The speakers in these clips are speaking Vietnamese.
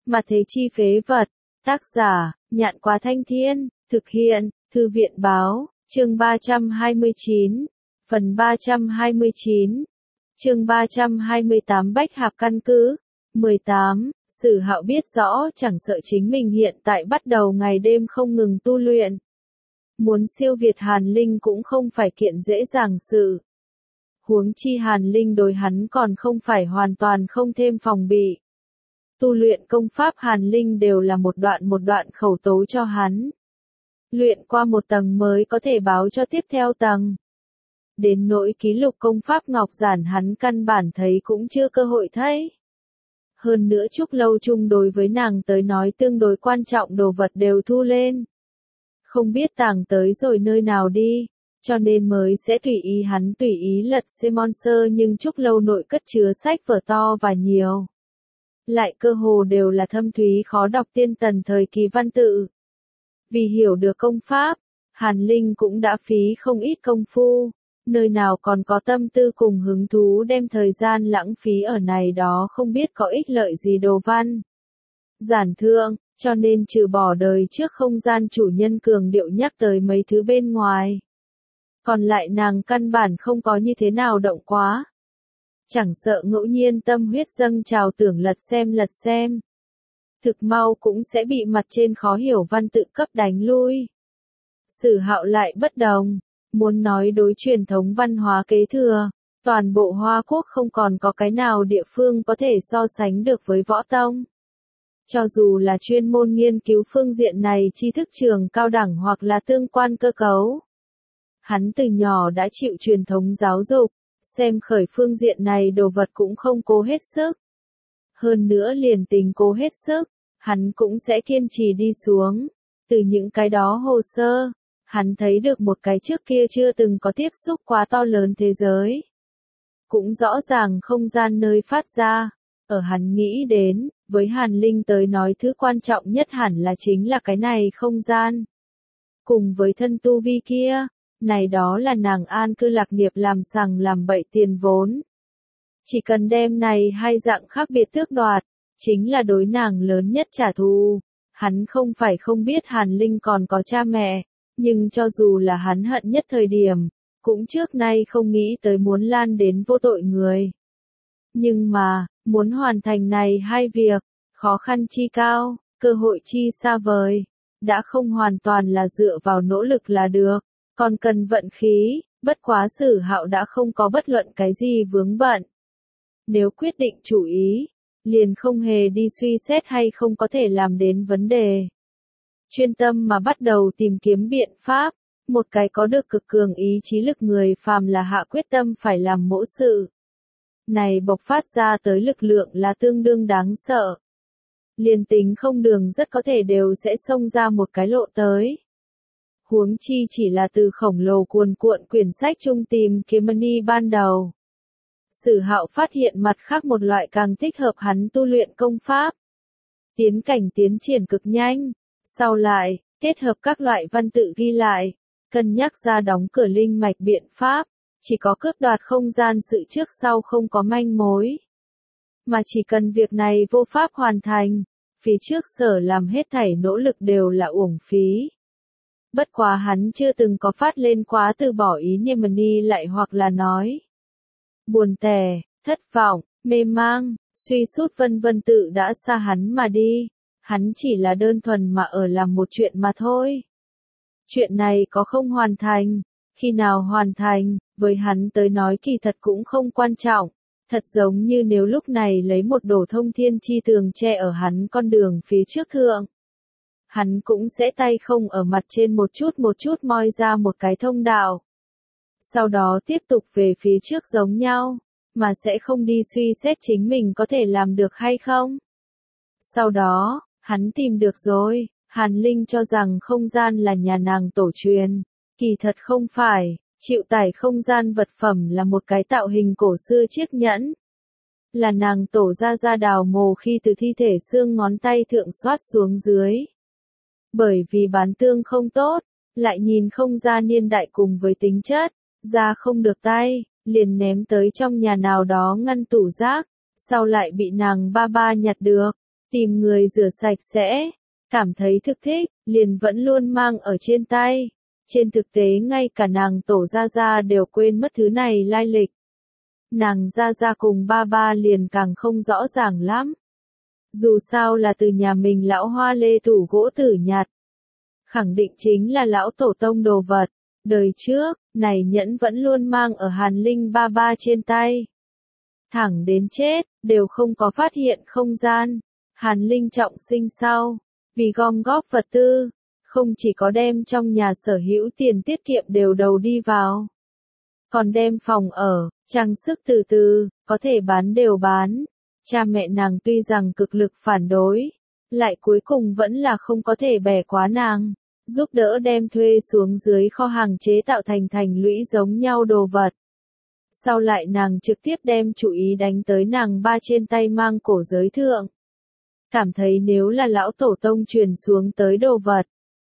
Mà thế chi phế vật. Tác giả, Nhạn Quá Thanh Thiên, thực hiện, Thư viện Báo, chương 329, phần 329, chương 328 Bách Hạp Căn Cứ, 18, Sử Hạo biết rõ chẳng sợ chính mình hiện tại bắt đầu ngày đêm không ngừng tu luyện. Muốn siêu việt Hàn Linh cũng không phải kiện dễ dàng sự. Huống chi Hàn Linh đối hắn còn không phải hoàn toàn không thêm phòng bị. Tu luyện công pháp Hàn Linh đều là một đoạn khẩu tố cho hắn. Luyện qua một tầng mới có thể báo cho tiếp theo tầng. Đến nỗi ký lục công pháp ngọc giản hắn căn bản thấy cũng chưa cơ hội thấy. Hơn nữa Trúc Lâu chung đối với nàng tới nói tương đối quan trọng đồ vật đều thu lên. Không biết tàng tới rồi nơi nào đi, cho nên mới sẽ tùy ý hắn tùy ý lật xem monster nhưng Trúc Lâu nội cất chứa sách vở to và nhiều. Lại cơ hồ đều là thâm thúy khó đọc tiên tần thời kỳ văn tự. Vì hiểu được công pháp, Hàn Linh cũng đã phí không ít công phu, nơi nào còn có tâm tư cùng hứng thú đem thời gian lãng phí ở này đó không biết có ích lợi gì đồ văn. Giản thượng, cho nên trừ bỏ đời trước không gian chủ nhân cường điệu nhắc tới mấy thứ bên ngoài. Còn lại nàng căn bản không có như thế nào động quá. Chẳng sợ ngẫu nhiên tâm huyết dâng trào tưởng lật xem. Thực mau cũng sẽ bị mặt trên khó hiểu văn tự cấp đánh lui. Sử Hạo lại bất đồng, muốn nói đối truyền thống văn hóa kế thừa, toàn bộ Hoa Quốc không còn có cái nào địa phương có thể so sánh được với Võ Tông. Cho dù là chuyên môn nghiên cứu phương diện này tri thức trường cao đẳng hoặc là tương quan cơ cấu. Hắn từ nhỏ đã chịu truyền thống giáo dục, xem khởi phương diện này đồ vật cũng không cố hết sức. Hơn nữa liền tính cố hết sức, hắn cũng sẽ kiên trì đi xuống. Từ những cái đó hồ sơ, hắn thấy được một cái trước kia chưa từng có tiếp xúc quá to lớn thế giới. Cũng rõ ràng không gian nơi phát ra, ở hắn nghĩ đến, với Hàn Linh tới nói thứ quan trọng nhất hẳn là chính là cái này không gian. Cùng với thân tu vi kia, này đó là nàng an cư lạc nghiệp làm sằng làm bậy tiền vốn. Chỉ cần đem này hai dạng khác biệt tước đoạt, chính là đối nàng lớn nhất trả thù. Hắn không phải không biết Hàn Linh còn có cha mẹ, nhưng cho dù là hắn hận nhất thời điểm, cũng trước nay không nghĩ tới muốn lan đến vô tội người. Nhưng mà, muốn hoàn thành này hai việc, khó khăn chi cao, cơ hội chi xa vời, đã không hoàn toàn là dựa vào nỗ lực là được, còn cần vận khí, bất quá Sử Hạo đã không có bất luận cái gì vướng bận. Nếu quyết định chủ ý, liền không hề đi suy xét hay không có thể làm đến vấn đề. Chuyên tâm mà bắt đầu tìm kiếm biện pháp, một cái có được cực cường ý chí lực người phàm là hạ quyết tâm phải làm mẫu sự. Này bộc phát ra tới lực lượng là tương đương đáng sợ. Liền tính không đường rất có thể đều sẽ xông ra một cái lộ tới. Huống chi chỉ là từ khổng lồ cuồn cuộn quyển sách chung tìm kiếm money ban đầu. Sử Hạo phát hiện mặt khác một loại càng thích hợp hắn tu luyện công pháp. Tiến cảnh tiến triển cực nhanh, sau lại, kết hợp các loại văn tự ghi lại, cân nhắc ra đóng cửa linh mạch biện pháp, chỉ có cướp đoạt không gian sự trước sau không có manh mối. Mà chỉ cần việc này vô pháp hoàn thành, phía trước sở làm hết thảy nỗ lực đều là uổng phí. Bất quá hắn chưa từng có phát lên quá từ bỏ ý niệm money lại hoặc là nói. Buồn tẻ, thất vọng, mê mang, suy sút vân vân tự đã xa hắn mà đi. Hắn chỉ là đơn thuần mà ở làm một chuyện mà thôi. Chuyện này có không hoàn thành, khi nào hoàn thành, với hắn tới nói kỳ thật cũng không quan trọng. Thật giống như nếu lúc này lấy một đổ thông thiên chi tường che ở hắn con đường phía trước thượng. Hắn cũng sẽ tay không ở mặt trên một chút moi ra một cái thông đạo. Sau đó tiếp tục về phía trước giống nhau, mà sẽ không đi suy xét chính mình có thể làm được hay không. Sau đó, hắn tìm được rồi, Hàn Linh cho rằng không gian là nhà nàng tổ truyền, kỳ thật không phải, chịu tải không gian vật phẩm là một cái tạo hình cổ xưa chiếc nhẫn. Là nàng tổ ra đào mồ khi từ thi thể xương ngón tay thượng xoát xuống dưới. Bởi vì bán tương không tốt, lại nhìn không ra niên đại cùng với tính chất, ra không được tay, liền ném tới trong nhà nào đó ngăn tủ rác, sau lại bị nàng ba nhặt được. tìm người rửa sạch sẽ, cảm thấy thực thích, liền vẫn luôn mang ở trên tay. Trên thực tế ngay cả nàng tổ gia gia đều quên mất thứ này lai lịch. Nàng gia gia cùng ba ba liền càng không rõ ràng lắm. Dù sao là từ nhà mình lão hoa lê tủ gỗ tử nhặt. Khẳng định chính là lão tổ tông đồ vật. Đời trước, này nhẫn vẫn luôn mang ở Hàn Linh ba ba trên tay. Thẳng đến chết, đều không có phát hiện không gian. Hàn Linh trọng sinh sau, vì gom góp vật tư, không chỉ có đem trong nhà sở hữu tiền tiết kiệm đều đầu đi vào. Còn đem phòng ở, trang sức từ từ, có thể bán đều bán. Cha mẹ nàng tuy rằng cực lực phản đối, lại cuối cùng vẫn là không có thể bẻ quá nàng, giúp đỡ đem thuê xuống dưới kho hàng chế tạo thành lũy giống nhau đồ vật. Sau lại nàng trực tiếp đem chủ ý đánh tới nàng ba trên tay mang cổ giới thượng. Cảm thấy nếu là lão tổ tông truyền xuống tới đồ vật,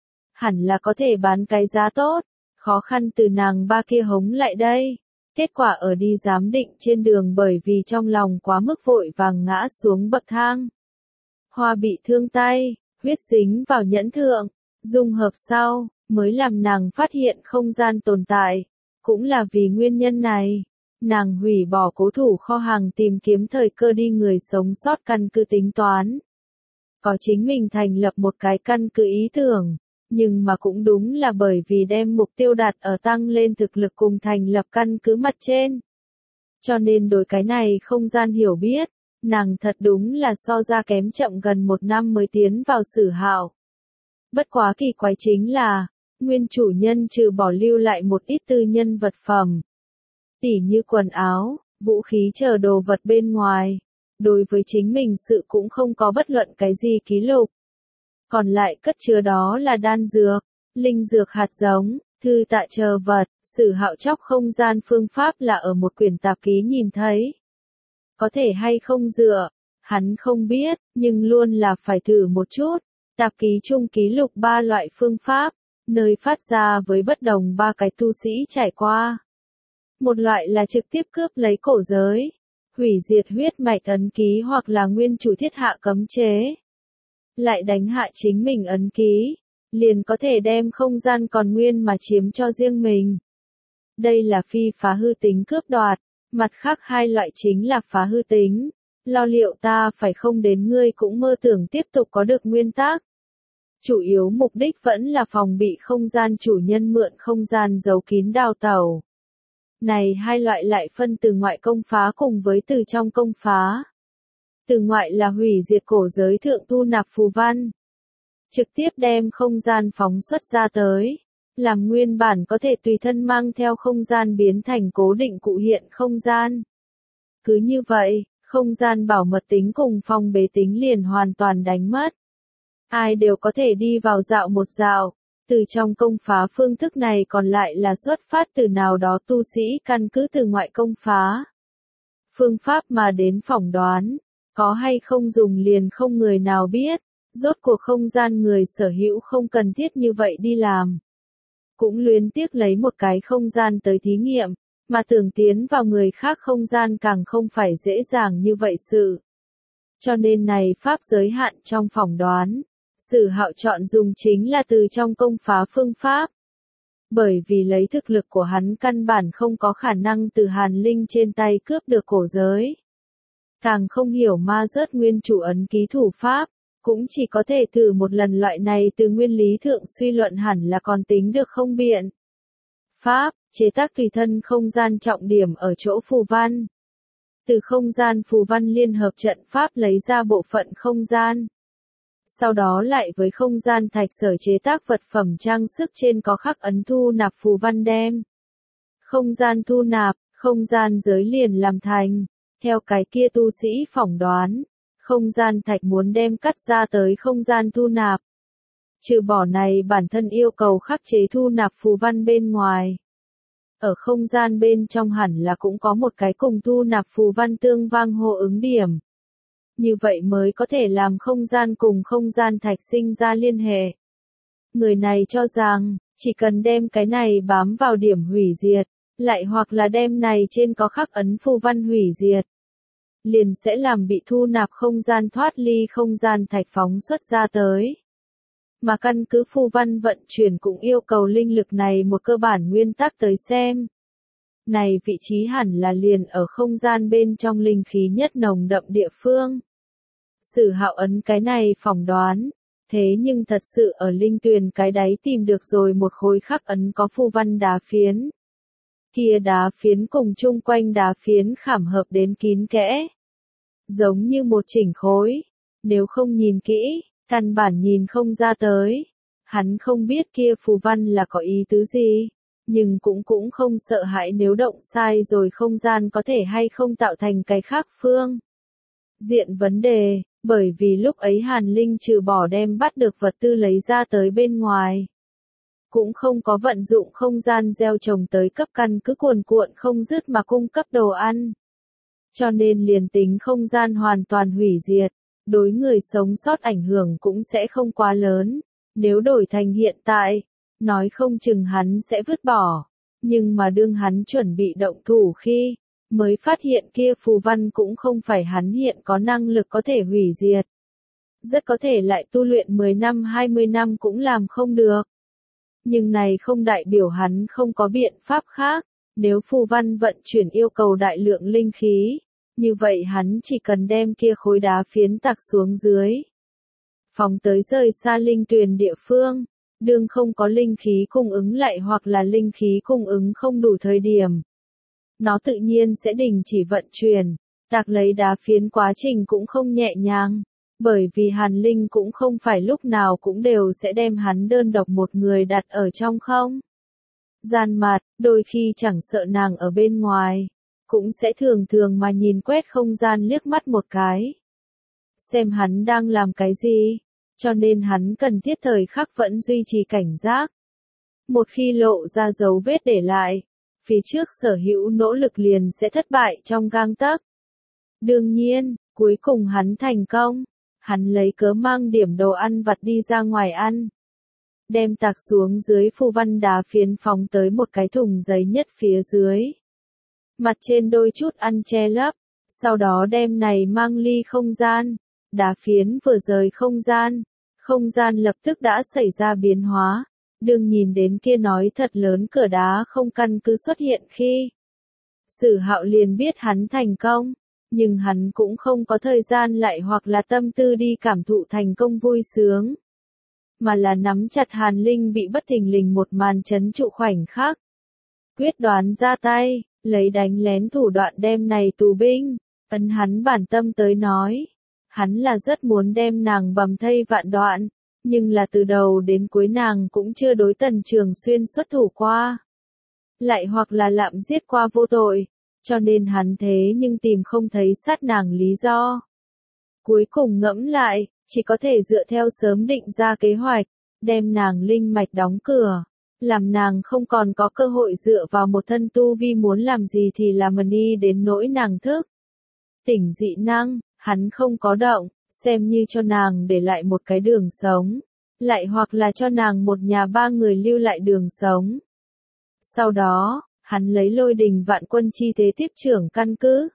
hẳn là có thể bán cái giá tốt, khó khăn từ nàng ba kia hống lại đây. Kết quả ở đi giám định trên đường bởi vì trong lòng quá mức vội vàng ngã xuống bậc thang. Hoa bị thương tay, huyết dính vào nhẫn thượng, dung hợp sau, mới làm nàng phát hiện không gian tồn tại. Cũng là vì nguyên nhân này, nàng hủy bỏ cố thủ kho hàng tìm kiếm thời cơ đi người sống sót căn cứ tính toán. Có chính mình thành lập một cái căn cứ ý tưởng. Nhưng mà cũng đúng là bởi vì đem mục tiêu đặt ở tăng lên thực lực cùng thành lập căn cứ mặt trên. Cho nên đối cái này không gian hiểu biết, nàng thật đúng là so ra kém chậm gần 1 năm mới tiến vào Sử Hạo. Bất quá kỳ quái chính là, nguyên chủ nhân trừ bỏ lưu lại một ít tư nhân vật phẩm, tỉ như quần áo, vũ khí chờ đồ vật bên ngoài, đối với chính mình sự cũng không có bất luận cái gì ký lục. Còn lại cất chứa đó là đan dược, linh dược hạt giống, thư tạ chờ vật. Sử Hạo chóc không gian phương pháp là ở một quyển tạp ký nhìn thấy. Có thể hay không dựa, hắn không biết, nhưng luôn là phải thử một chút. Tạp ký chung ký lục 3 loại phương pháp, nơi phát ra với bất đồng 3 cái tu sĩ trải qua. Một loại là trực tiếp cướp lấy cổ giới, hủy diệt huyết mạch ấn ký hoặc là nguyên chủ thiết hạ cấm chế. Lại đánh hạ chính mình ấn ký, liền có thể đem không gian còn nguyên mà chiếm cho riêng mình. Đây là phi phá hư tính cướp đoạt, mặt khác 2 loại chính là phá hư tính, lo liệu ta phải không đến ngươi cũng mơ tưởng tiếp tục có được nguyên tắc. Chủ yếu mục đích vẫn là phòng bị không gian chủ nhân mượn không gian giấu kín đào tẩu. Này 2 loại lại phân từ ngoại công phá cùng với từ trong công phá. Từ ngoại là hủy diệt cổ giới thượng thu nạp phù văn. Trực tiếp đem không gian phóng xuất ra tới. Làm nguyên bản có thể tùy thân mang theo không gian biến thành cố định cụ hiện không gian. Cứ như vậy, không gian bảo mật tính cùng phong bế tính liền hoàn toàn đánh mất. Ai đều có thể đi vào dạo một dạo. Từ trong công phá phương thức này còn lại là xuất phát từ nào đó tu sĩ căn cứ từ ngoại công phá. Phương pháp mà đến phỏng đoán. Có hay không dùng liền không người nào biết, rốt cuộc không gian người sở hữu không cần thiết như vậy đi làm. Cũng luyến tiếc lấy một cái không gian tới thí nghiệm, mà tưởng tiến vào người khác không gian càng không phải dễ dàng như vậy sự. Cho nên này pháp giới hạn trong phỏng đoán, Sử Hạo chọn dùng chính là từ trong công phá phương pháp. Bởi vì lấy thực lực của hắn căn bản không có khả năng từ Hàn Linh trên tay cướp được cổ giới. Càng không hiểu ma rớt nguyên chủ ấn ký thủ pháp, cũng chỉ có thể thử một lần loại này từ nguyên lý thượng suy luận hẳn là còn tính được không biện. Pháp, chế tác tùy thân không gian trọng điểm ở chỗ phù văn. Từ không gian phù văn liên hợp trận pháp lấy ra bộ phận không gian. Sau đó lại với không gian thạch sở chế tác vật phẩm trang sức trên có khắc ấn thu nạp phù văn đem. Không gian thu nạp, không gian giới liền làm thành. Theo cái kia tu sĩ phỏng đoán, không gian thạch muốn đem cắt ra tới không gian thu nạp. Trừ bỏ này bản thân yêu cầu khắc chế thu nạp phù văn bên ngoài. Ở không gian bên trong hẳn là cũng có một cái cùng thu nạp phù văn tương vang hô ứng điểm. Như vậy mới có thể làm không gian cùng không gian thạch sinh ra liên hệ. Người này cho rằng, chỉ cần đem cái này bám vào điểm hủy diệt, lại hoặc là đem này trên có khắc ấn phù văn hủy diệt. liền sẽ làm bị thu nạp không gian thoát ly không gian thạch phóng xuất ra tới. Mà căn cứ phù văn vận chuyển cũng yêu cầu linh lực này một cơ bản nguyên tắc tới xem. Này vị trí hẳn là liền ở không gian bên trong linh khí nhất nồng đậm địa phương. Sử Hạo ấn cái này phỏng đoán, thế nhưng thật sự ở linh tuyền cái đáy tìm được rồi một khối khắc ấn có phù văn đá phiến. Kia đá phiến cùng chung quanh đá phiến khảm hợp đến kín kẽ. Giống như một chỉnh khối, nếu không nhìn kỹ, căn bản nhìn không ra tới. Hắn không biết kia phù văn là có ý tứ gì, nhưng cũng không sợ hãi nếu động sai rồi không gian có thể hay không tạo thành cái khác phương diện vấn đề, bởi vì lúc ấy Hàn Linh trừ bỏ đem bắt được vật tư lấy ra tới bên ngoài. Cũng không có vận dụng không gian gieo trồng tới cấp căn cứ cuồn cuộn không dứt mà cung cấp đồ ăn. Cho nên liền tính không gian hoàn toàn hủy diệt, đối người sống sót ảnh hưởng cũng sẽ không quá lớn. Nếu đổi thành hiện tại, nói không chừng hắn sẽ vứt bỏ. Nhưng mà đương hắn chuẩn bị động thủ khi, mới phát hiện kia phù văn cũng không phải hắn hiện có năng lực có thể hủy diệt. Rất có thể lại tu luyện 10 năm 20 năm cũng làm không được. Nhưng này không đại biểu hắn không có biện pháp khác, nếu phù văn vận chuyển yêu cầu đại lượng linh khí, như vậy hắn chỉ cần đem kia khối đá phiến tạc xuống dưới. Phóng tới rời xa linh tuyền địa phương, đương không có linh khí cung ứng lại hoặc là linh khí cung ứng không đủ thời điểm. Nó tự nhiên sẽ đình chỉ vận chuyển, tạc lấy đá phiến quá trình cũng không nhẹ nhàng. Bởi vì Hàn Linh cũng không phải lúc nào cũng đều sẽ đem hắn đơn độc một người đặt ở trong không gian mặt, đôi khi chẳng sợ nàng ở bên ngoài, cũng sẽ thường thường mà nhìn quét không gian liếc mắt một cái. Xem hắn đang làm cái gì, cho nên hắn cần thiết thời khắc vẫn duy trì cảnh giác. Một khi lộ ra dấu vết để lại, phía trước sở hữu nỗ lực liền sẽ thất bại trong gang tấc. Đương nhiên, cuối cùng hắn thành công. Hắn lấy cớ mang điểm đồ ăn vặt đi ra ngoài ăn. Đem tạc xuống dưới phù văn đá phiến phóng tới một cái thùng giấy nhất phía dưới. Mặt trên đôi chút ăn che lấp. Sau đó đem này mang ly không gian. Đá phiến vừa rời không gian lập tức đã xảy ra biến hóa. Đừng nhìn đến kia nói thật lớn cửa đá không căn cứ xuất hiện khi. Sử Hạo liền biết hắn thành công. Nhưng hắn cũng không có thời gian lại hoặc là tâm tư đi cảm thụ thành công vui sướng. Mà là nắm chặt Hàn Linh bị bất thình lình một màn chấn trụ khoảnh khắc. Quyết đoán ra tay, lấy đánh lén thủ đoạn đem này tù binh, ấn hắn bản tâm tới nói. Hắn là rất muốn đem nàng bầm thây vạn đoạn, nhưng là từ đầu đến cuối nàng cũng chưa đối Tần Trường Xuyên xuất thủ qua. Lại hoặc là lạm giết qua vô tội. Cho nên hắn thế nhưng tìm không thấy sát nàng lý do. Cuối cùng ngẫm lại, chỉ có thể dựa theo sớm định ra kế hoạch, đem nàng linh mạch đóng cửa, làm nàng không còn có cơ hội dựa vào một thân tu vi muốn làm gì thì làm đi đến nỗi nàng thức. Tỉnh dị năng, hắn không có động, xem như cho nàng để lại một cái đường sống, lại hoặc là cho nàng một nhà ba người lưu lại đường sống. Sau đó, hắn lấy Lôi Đình Vạn Quân chi thế tiếp trưởng căn cứ.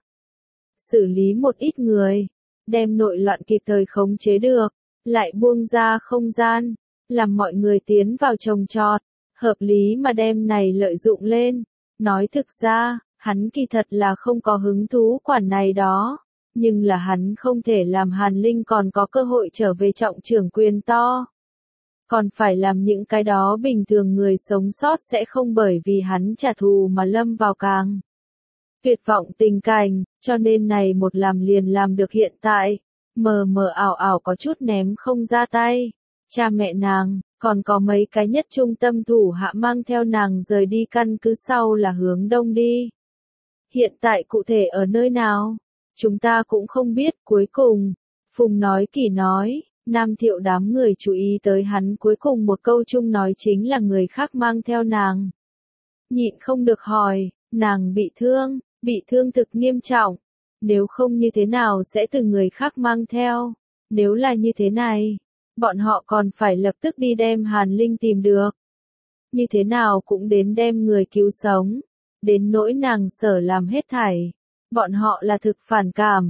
Xử lý một ít người, đem nội loạn kịp thời khống chế được, lại buông ra không gian, làm mọi người tiến vào trồng trọt, hợp lý mà đem này lợi dụng lên. Nói thực ra, hắn kỳ thật là không có hứng thú quản này đó, nhưng là hắn không thể làm Hàn Linh còn có cơ hội trở về trọng trưởng quyền to. Còn phải làm những cái đó bình thường người sống sót sẽ không bởi vì hắn trả thù mà lâm vào càng tuyệt vọng tình cảnh, cho nên này một làm liền làm được hiện tại, mờ mờ ảo ảo có chút ném không ra tay. Cha mẹ nàng, còn có mấy cái nhất trung tâm thủ hạ mang theo nàng rời đi căn cứ sau là hướng đông đi. Hiện tại cụ thể ở nơi nào? Chúng ta cũng không biết. Cuối cùng, Phùng nói Kỳ nói. Nam Thiệu đám người chú ý tới hắn cuối cùng một câu chung nói chính là người khác mang theo nàng. Nhịn không được hỏi, nàng bị thương thực nghiêm trọng. Nếu không như thế nào sẽ từ người khác mang theo? Nếu là như thế này, bọn họ còn phải lập tức đi đem Hàn Linh tìm được. Như thế nào cũng đến đem người cứu sống. Đến nỗi nàng sở làm hết thảy. Bọn họ là thực phản cảm,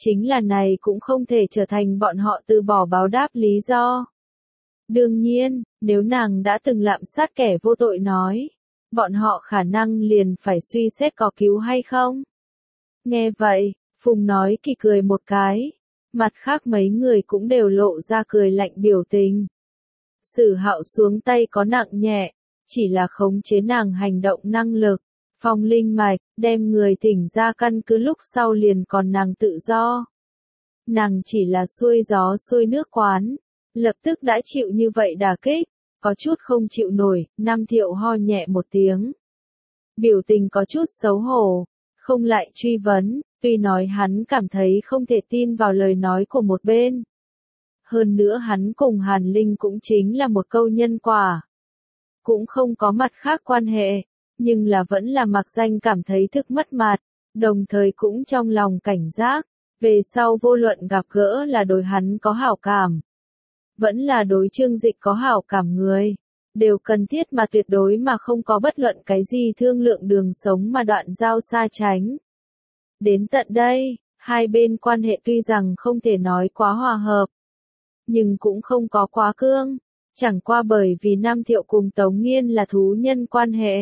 Chính là này cũng không thể trở thành bọn họ từ bỏ báo đáp lý do. Đương nhiên, nếu nàng đã từng lạm sát kẻ vô tội nói, bọn họ khả năng liền phải suy xét có cứu hay không. Nghe vậy, Phùng nói Kỳ cười một cái, mặt khác mấy người cũng đều lộ ra cười lạnh biểu tình. Sử Hạo xuống tay có nặng nhẹ, chỉ là khống chế nàng hành động năng lực, phong linh mạch, đem người thỉnh ra căn cứ lúc sau liền còn nàng tự do. Nàng chỉ là xuôi gió xuôi nước quán, lập tức đã chịu như vậy đả kích, có chút không chịu nổi, Nam Thiệu ho nhẹ một tiếng. Biểu tình có chút xấu hổ, không lại truy vấn, tuy nói hắn cảm thấy không thể tin vào lời nói của một bên. Hơn nữa hắn cùng Hàn Linh cũng chính là một câu nhân quả. Cũng không có mặt khác quan hệ, nhưng là vẫn là mặc danh cảm thấy thức mất mặt, đồng thời cũng trong lòng cảnh giác, về sau vô luận gặp gỡ là đối hắn có hảo cảm. Vẫn là đối Trương Dịch có hảo cảm người, đều cần thiết mà tuyệt đối mà không có bất luận cái gì thương lượng đường sống mà đoạn giao xa tránh. Đến tận đây, hai bên quan hệ tuy rằng không thể nói quá hòa hợp, nhưng cũng không có quá cương, chẳng qua bởi vì Nam Thiệu cùng Tống Nghiên là thú nhân quan hệ.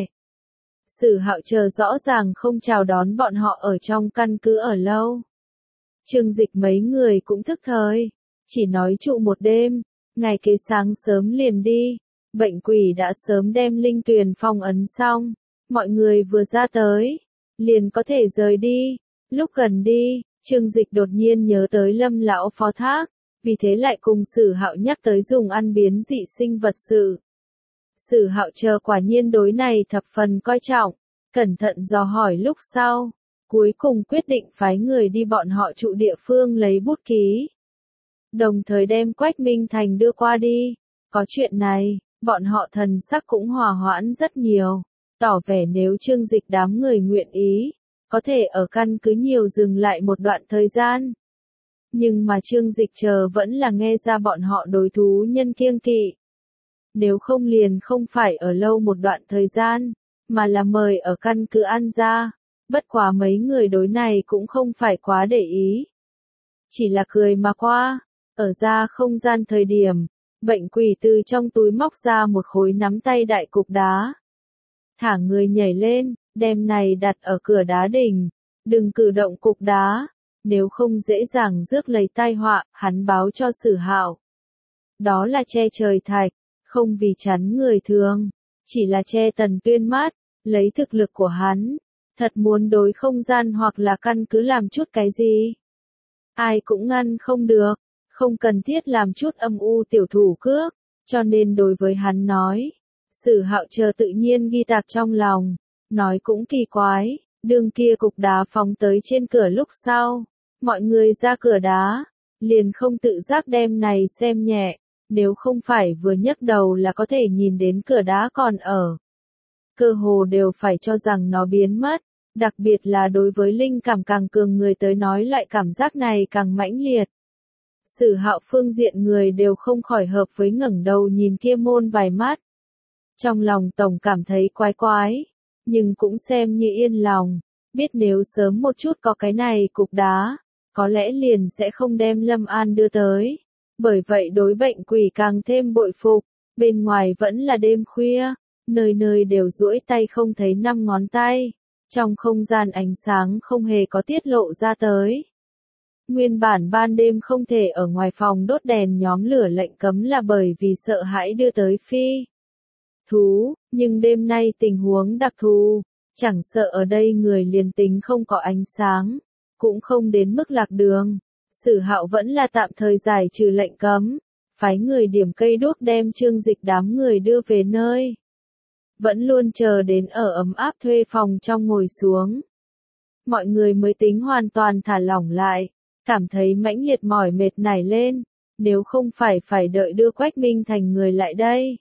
Sử Hạo chờ rõ ràng không chào đón bọn họ ở trong căn cứ ở lâu. Trương Dịch mấy người cũng thức thời, chỉ nói trụ một đêm, ngày kế sáng sớm liền đi. Bệnh quỷ đã sớm đem linh tuyền phong ấn xong, mọi người vừa ra tới, liền có thể rời đi. Lúc gần đi, Trương Dịch đột nhiên nhớ tới Lâm lão phó thác, vì thế lại cùng Sử Hạo nhắc tới dùng ăn biến dị sinh vật sự. Sử Hạo chờ quả nhiên đối này thập phần coi trọng, cẩn thận dò hỏi lúc sau, cuối cùng quyết định phái người đi bọn họ trụ địa phương lấy bút ký. Đồng thời đem Quách Minh Thành đưa qua đi. Có chuyện này, bọn họ thần sắc cũng hòa hoãn rất nhiều, tỏ vẻ nếu Trương Dịch đám người nguyện ý, có thể ở căn cứ nhiều dừng lại một đoạn thời gian. Nhưng mà Trương Dịch chờ vẫn là nghe ra bọn họ đối thú nhân kiêng kỵ. Nếu không liền không phải ở lâu một đoạn thời gian, mà là mời ở căn cứ ăn ra, bất quá mấy người đối này cũng không phải quá để ý. Chỉ là cười mà qua, ở ra không gian thời điểm, bệnh quỷ từ trong túi móc ra một khối nắm tay đại cục đá. Thả người nhảy lên, đem này đặt ở cửa đá đỉnh, đừng cử động cục đá, nếu không dễ dàng rước lấy tai họa, hắn báo cho Sử Hạo. Đó là che trời thạch, không vì chắn người thường, chỉ là che Tần Tuyên mắt, lấy thực lực của hắn, thật muốn đối không gian hoặc là căn cứ làm chút cái gì. Ai cũng ngăn không được, không cần thiết làm chút âm u tiểu thủ cước, cho nên đối với hắn nói, Sử Hạo chờ tự nhiên ghi tạc trong lòng, nói cũng kỳ quái, đường kia cục đá phóng tới trên cửa lúc sau, mọi người ra cửa đá, liền không tự giác đem này xem nhẹ, nếu không phải vừa nhấc đầu là có thể nhìn đến cửa đá còn ở. Cơ hồ đều phải cho rằng nó biến mất, đặc biệt là đối với linh cảm càng cường người tới nói loại cảm giác này càng mãnh liệt. Sử Hạo phương diện người đều không khỏi hợp với ngẩng đầu nhìn kia môn vài mắt. Trong lòng tổng cảm thấy quái quái, nhưng cũng xem như yên lòng, biết nếu sớm một chút có cái này cục đá, có lẽ liền sẽ không đem Lâm An đưa tới. Bởi vậy đối bệnh quỷ càng thêm bội phục, bên ngoài vẫn là đêm khuya, nơi nơi đều duỗi tay không thấy năm ngón tay, trong không gian ánh sáng không hề có tiết lộ ra tới. Nguyên bản ban đêm không thể ở ngoài phòng đốt đèn nhóm lửa lệnh cấm là bởi vì sợ hãi đưa tới phi thú, nhưng đêm nay tình huống đặc thù, chẳng sợ ở đây người liền tính không có ánh sáng, cũng không đến mức lạc đường. Sử Hạo vẫn là tạm thời giải trừ lệnh cấm, phái người điểm cây đuốc đem Trương Dịch đám người đưa về nơi. Vẫn luôn chờ đến ở ấm áp thuê phòng trong ngồi xuống. Mọi người mới tính hoàn toàn thả lỏng lại, cảm thấy mãnh liệt mỏi mệt nảy lên, nếu không phải đợi đưa Quách Minh Thành người lại đây.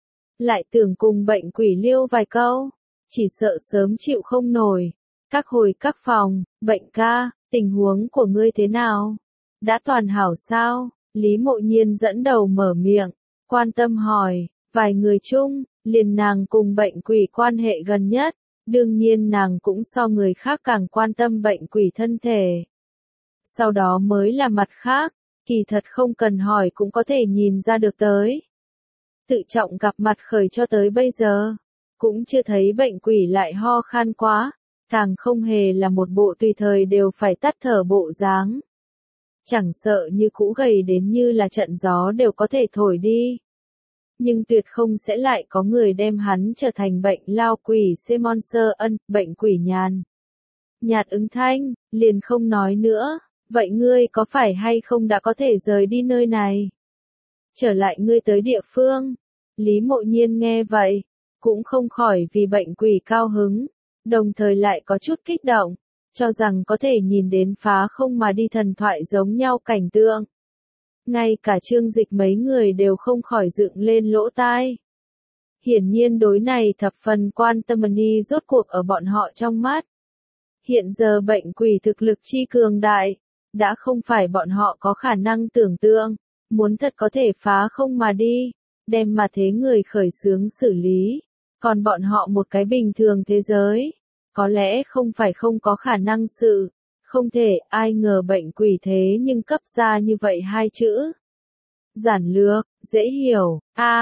Lại tưởng cùng bệnh quỷ liêu vài câu, chỉ sợ sớm chịu không nổi. Các hồi các phòng, bệnh ca, tình huống của ngươi thế nào? Đã toàn hảo sao? Lý Mộ Nhiên dẫn đầu mở miệng, quan tâm hỏi, vài người chung, liền nàng cùng bệnh quỷ quan hệ gần nhất, đương nhiên nàng cũng so người khác càng quan tâm bệnh quỷ thân thể. sau đó mới là mặt khác, kỳ thật không cần hỏi cũng có thể nhìn ra được tới. Tự trọng gặp mặt khởi cho tới bây giờ, cũng chưa thấy bệnh quỷ lại ho khan quá, càng không hề là một bộ tùy thời đều phải tắt thở bộ dáng. Chẳng sợ như cũ gầy đến như là trận gió đều có thể thổi đi. Nhưng tuyệt không sẽ lại có người đem hắn trở thành bệnh lao quỷ Semonser ân, bệnh quỷ nhàn. Nhạt ứng thanh, liền không nói nữa, vậy ngươi có phải hay không đã có thể rời đi nơi này? Trở lại ngươi tới địa phương. Lý Mộ Nhiên nghe vậy, cũng không khỏi vì bệnh quỷ cao hứng, đồng thời lại có chút kích động, cho rằng có thể nhìn đến phá không mà đi thần thoại giống nhau cảnh tượng. Ngay cả Trương Dịch mấy người đều không khỏi dựng lên lỗ tai. Hiển nhiên đối này thập phần quan tâm ni rốt cuộc ở bọn họ trong mắt. Hiện giờ bệnh quỷ thực lực chi cường đại, đã không phải bọn họ có khả năng tưởng tượng, muốn thật có thể phá không mà đi, đem mà thế người khởi xướng xử lý, còn bọn họ một cái bình thường thế giới, có lẽ không phải không có khả năng sự, không thể, ai ngờ bệnh quỷ thế nhưng cấp ra như vậy hai chữ. Giản lược, dễ hiểu,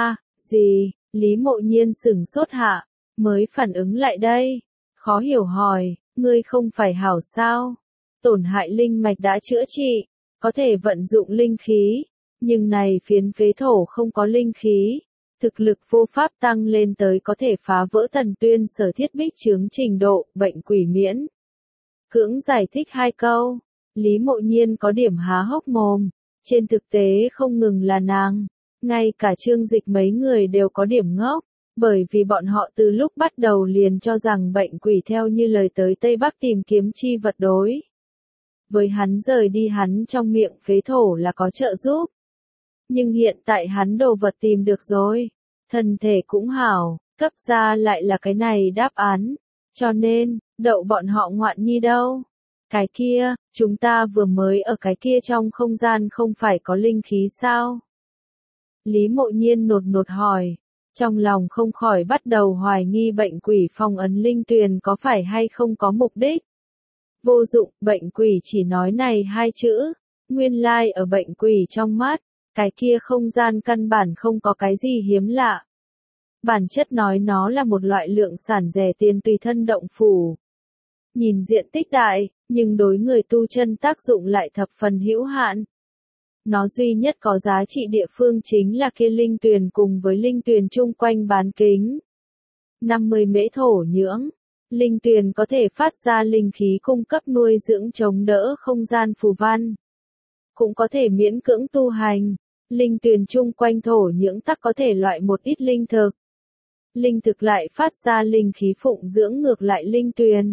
gì, Lý Mộ Nhiên sửng sốt hạ, mới phản ứng lại đây, khó hiểu hỏi, ngươi không phải hảo sao, tổn hại linh mạch đã chữa trị, có thể vận dụng linh khí, nhưng này phiến phế thổ không có linh khí, thực lực vô pháp tăng lên tới có thể phá vỡ Tần Tuyên sở thiết bích chướng trình độ, bệnh quỷ miễn. Cưỡng giải thích hai câu, Lý Mộ Nhiên có điểm há hốc mồm, trên thực tế không ngừng là nàng, ngay cả Trương Dịch mấy người đều có điểm ngốc, bởi vì bọn họ từ lúc bắt đầu liền cho rằng bệnh quỷ theo như lời tới Tây Bắc tìm kiếm chi vật đối. Với hắn rời đi hắn trong miệng phế thổ là có trợ giúp. Nhưng hiện tại hắn đồ vật tìm được rồi, thân thể cũng hảo, cấp ra lại là cái này đáp án, cho nên, đậu bọn họ ngoạn nhi đâu. Cái kia, chúng ta vừa mới ở cái kia trong không gian không phải có linh khí sao? Lý Mộ Nhiên nột nột hỏi, trong lòng không khỏi bắt đầu hoài nghi bệnh quỷ phong ấn linh tuyền có phải hay không có mục đích. Vô dụng, bệnh quỷ chỉ nói này hai chữ, nguyên lai ở bệnh quỷ trong mắt, cái kia không gian căn bản không có cái gì hiếm lạ. Bản chất nói nó là một loại lượng sản rẻ tiền tùy thân động phủ. Nhìn diện tích đại, nhưng đối người tu chân tác dụng lại thập phần hữu hạn. Nó duy nhất có giá trị địa phương chính là kia linh tuyền cùng với linh tuyền chung quanh bán kính. 50 mễ thổ nhưỡng. Linh tuyền có thể phát ra linh khí cung cấp nuôi dưỡng chống đỡ không gian phù văn. Cũng có thể miễn cưỡng tu hành. Linh tuyền chung quanh thổ nhưỡng tắc có thể loại một ít linh thực. Linh thực lại phát ra linh khí phụng dưỡng ngược lại linh tuyền.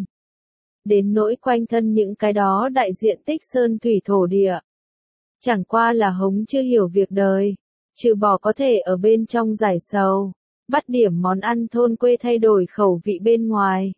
Đến nỗi quanh thân những cái đó đại diện tích sơn thủy thổ địa. Chẳng qua là hống chưa hiểu việc đời, trừ bỏ có thể ở bên trong giải sầu, bắt điểm món ăn thôn quê thay đổi khẩu vị bên ngoài.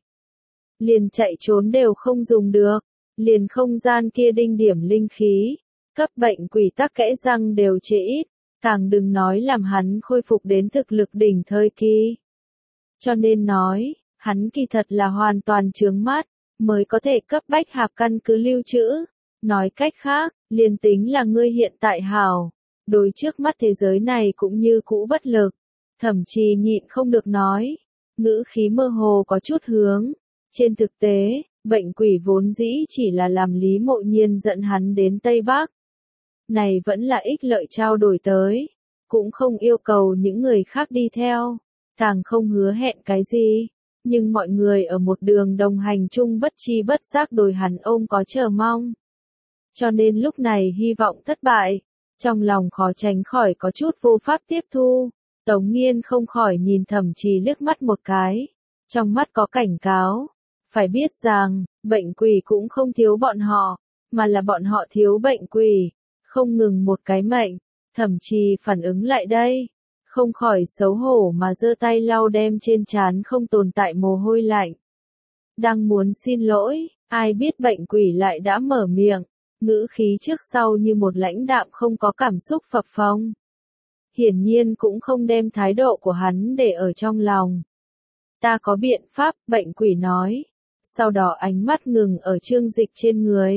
Liền chạy trốn đều không dùng được, liền không gian kia đinh điểm linh khí, cấp bệnh quỷ tắc kẽ răng đều chế ít, càng đừng nói làm hắn khôi phục đến thực lực đỉnh thời kỳ. Cho nên nói, hắn kỳ thật là hoàn toàn chướng mắt, mới có thể cấp bách hạp căn cứ lưu trữ. Nói cách khác, liền tính là ngươi hiện tại hảo, đối trước mắt thế giới này cũng như cũ bất lực, thậm chí nhịn không được nói, ngữ khí mơ hồ có chút hướng. Trên thực tế, bệnh quỷ vốn dĩ chỉ là làm Lý Mộ Nhiên dẫn hắn đến Tây Bắc. Này vẫn là ích lợi trao đổi tới, cũng không yêu cầu những người khác đi theo, càng không hứa hẹn cái gì. Nhưng mọi người ở một đường đồng hành chung bất chi bất giác đối hắn ôm có chờ mong. Cho nên lúc này hy vọng thất bại, trong lòng khó tránh khỏi có chút vô pháp tiếp thu. Tống Nghiên không khỏi nhìn Thẩm Trì liếc mắt một cái, trong mắt có cảnh cáo. Phải biết rằng, bệnh quỷ cũng không thiếu bọn họ, mà là bọn họ thiếu bệnh quỷ, không ngừng một cái mệnh. Thẩm Trì phản ứng lại đây, không khỏi xấu hổ mà giơ tay lau đem trên trán không tồn tại mồ hôi lạnh. Đang muốn xin lỗi, ai biết bệnh quỷ lại đã mở miệng, ngữ khí trước sau như một lãnh đạm không có cảm xúc phập phồng. Hiển nhiên cũng không đem thái độ của hắn để ở trong lòng. Ta có biện pháp, bệnh quỷ nói. Sau đó ánh mắt ngừng ở Trương Dịch trên người,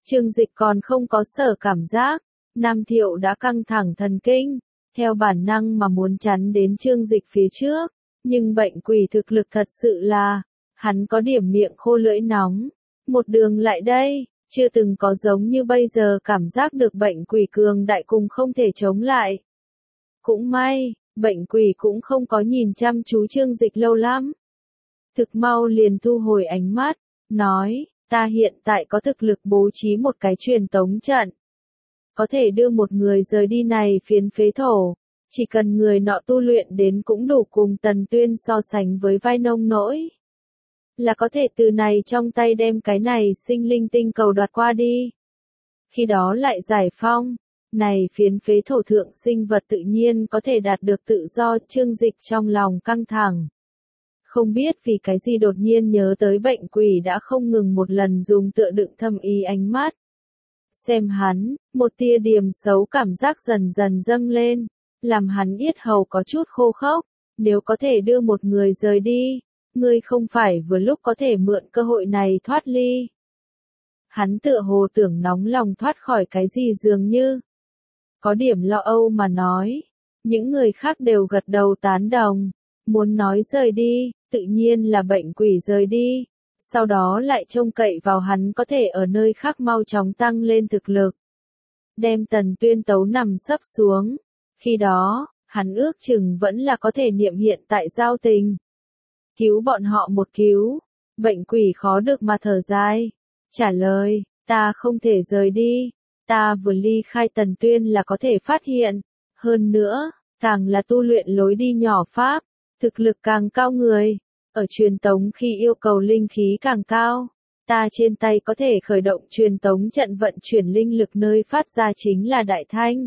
Trương Dịch còn không có sở cảm giác, Nam Thiệu đã căng thẳng thần kinh, theo bản năng mà muốn chắn đến Trương Dịch phía trước, nhưng bệnh quỷ thực lực thật sự là, hắn có điểm miệng khô lưỡi nóng, một đường lại đây, chưa từng có giống như bây giờ cảm giác được bệnh quỷ cường đại cùng không thể chống lại. Cũng may, bệnh quỷ cũng không có nhìn chăm chú Trương Dịch lâu lắm. Thực mau liền thu hồi ánh mắt, nói, ta hiện tại có thực lực bố trí một cái truyền tống trận. Có thể đưa một người rời đi này phiến phế thổ, chỉ cần người nọ tu luyện đến cũng đủ cùng Tần Tuyên so sánh với vai nông nỗi. Là có thể từ này trong tay đem cái này sinh linh tinh cầu đoạt qua đi. Khi đó lại giải phong, này phiến phế thổ thượng sinh vật tự nhiên có thể đạt được tự do. Trương Dịch trong lòng căng thẳng. Không biết vì cái gì đột nhiên nhớ tới bệnh quỷ đã không ngừng một lần dùng tựa đựng thâm ý ánh mắt. Xem hắn, một tia điềm xấu cảm giác dần dần dâng lên, làm hắn yết hầu có chút khô khốc. Nếu có thể đưa một người rời đi, ngươi không phải vừa lúc có thể mượn cơ hội này thoát ly. Hắn tựa hồ tưởng nóng lòng thoát khỏi cái gì dường như. Có điểm lo âu mà nói. Những người khác đều gật đầu tán đồng. Muốn nói rời đi, tự nhiên là bệnh quỷ rời đi. Sau đó lại trông cậy vào hắn có thể ở nơi khác mau chóng tăng lên thực lực. Đem Tần Tuyên tấu nằm sấp xuống. Khi đó, hắn ước chừng vẫn là có thể niệm hiện tại giao tình. Cứu bọn họ một cứu. Bệnh quỷ khó được mà thở dài. Trả lời, ta không thể rời đi. Ta vừa ly khai Tần Tuyên là có thể phát hiện. Hơn nữa, càng là tu luyện lối đi nhỏ pháp, thực lực càng cao người. Ở truyền tống khi yêu cầu linh khí càng cao. Ta trên tay có thể khởi động truyền tống trận vận chuyển linh lực nơi phát ra chính là Đại Thanh.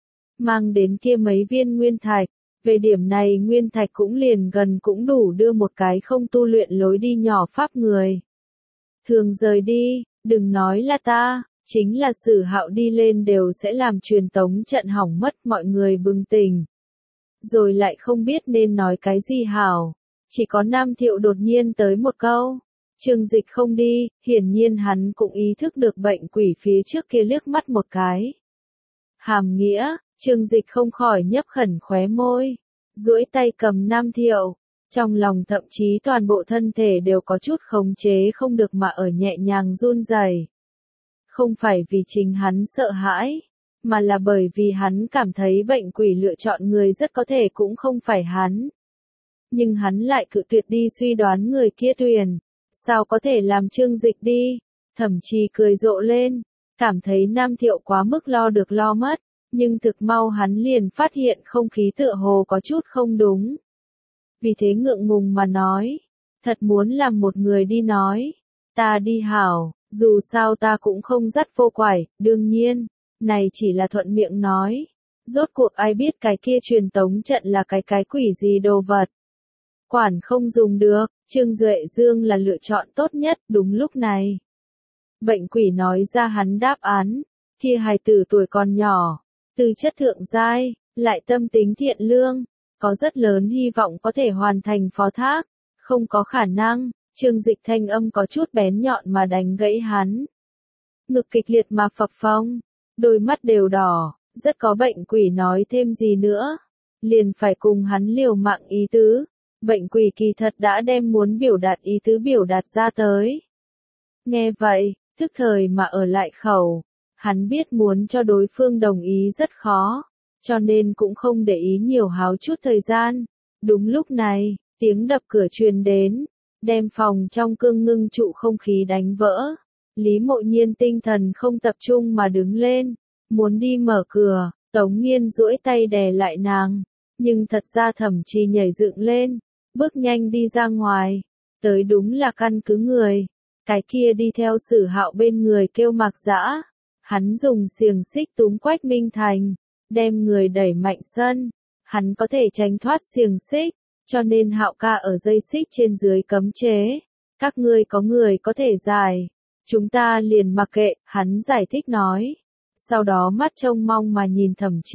Mang đến kia mấy viên nguyên thạch. Về điểm này nguyên thạch cũng liền gần cũng đủ đưa một cái không tu luyện lối đi nhỏ pháp người. Thường rời đi, đừng nói là ta, chính là Sử Hạo đi lên đều sẽ làm truyền tống trận hỏng mất mọi người bừng tỉnh. Rồi lại không biết nên nói cái gì hảo. Chỉ có Nam Thiệu đột nhiên tới một câu. Trương Dịch không đi, hiển nhiên hắn cũng ý thức được bệnh quỷ phía trước kia liếc mắt một cái. Hàm nghĩa, Trương Dịch không khỏi nhấp khẩn khóe môi. Duỗi tay cầm Nam Thiệu. Trong lòng thậm chí toàn bộ thân thể đều có chút khống chế không được mà ở nhẹ nhàng run rẩy. Không phải vì chính hắn sợ hãi, mà là bởi vì hắn cảm thấy bệnh quỷ lựa chọn người rất có thể cũng không phải hắn. Nhưng hắn lại cự tuyệt đi suy đoán người kia tuyển. Sao có thể làm Trương Dịch đi? Thậm chí cười rộ lên, cảm thấy Nam Thiệu quá mức lo được lo mất, nhưng thực mau hắn liền phát hiện không khí tựa hồ có chút không đúng. Vì thế ngượng ngùng mà nói, thật muốn làm một người đi nói, ta đi hảo, dù sao ta cũng không dắt vô quải, đương nhiên, này chỉ là thuận miệng nói. Rốt cuộc ai biết cái kia truyền tống trận là cái quỷ gì đồ vật. Quản không dùng được, Trương Duệ Dương là lựa chọn tốt nhất đúng lúc này. Bệnh quỷ nói ra hắn đáp án, kia hài tử tuổi còn nhỏ, tư chất thượng giai, lại tâm tính thiện lương, có rất lớn hy vọng có thể hoàn thành phó thác, không có khả năng. Trương Dịch thanh âm có chút bén nhọn mà đánh gãy hắn. Ngực kịch liệt mà phập phồng, đôi mắt đều đỏ, rất có bệnh quỷ nói thêm gì nữa, liền phải cùng hắn liều mạng ý tứ. Bệnh quỷ kỳ thật đã đem muốn biểu đạt ý tứ biểu đạt ra tới. Nghe vậy, thức thời mà ở lại khẩu, hắn biết muốn cho đối phương đồng ý rất khó, cho nên cũng không để ý nhiều háo chút thời gian. Đúng lúc này, tiếng đập cửa truyền đến, đem phòng trong cương ngưng trụ không khí đánh vỡ. Lý Mộ Nhiên tinh thần không tập trung mà đứng lên, muốn đi mở cửa, Tống Nghiên duỗi tay đè lại nàng, nhưng thật ra Thẩm Trì nhảy dựng lên, bước nhanh đi ra ngoài, tới đúng là căn cứ người, cái kia đi theo Sử Hạo bên người kêu Mạc Dã, hắn dùng xiềng xích túm Quách Minh Thành, đem người đẩy mạnh sân, hắn có thể tránh thoát xiềng xích, cho nên Hạo ca ở dây xích trên dưới cấm chế, các ngươi có người có thể giải, chúng ta liền mặc kệ, hắn giải thích nói, sau đó mắt trông mong mà nhìn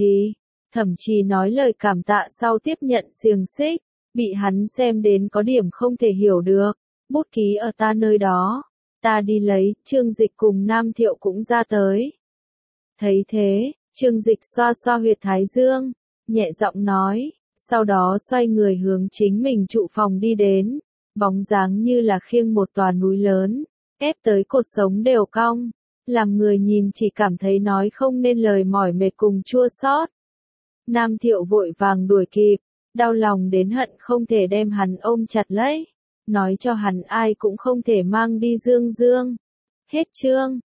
Thẩm Trì nói lời cảm tạ sau tiếp nhận xiềng xích. Bị hắn xem đến có điểm không thể hiểu được, bút ký ở ta nơi đó, ta đi lấy, Trương Dịch cùng Nam Thiệu cũng ra tới. Thấy thế, Trương Dịch xoa xoa huyệt thái dương, nhẹ giọng nói, sau đó xoay người hướng chính mình trụ phòng đi đến, bóng dáng như là khiêng một tòa núi lớn, ép tới cột sống đều cong, làm người nhìn chỉ cảm thấy nói không nên lời mỏi mệt cùng chua xót. Nam Thiệu vội vàng đuổi kịp, đau lòng đến hận không thể đem hắn ôm chặt lấy, nói cho hắn ai cũng không thể mang đi Dương Dương. Hết chương.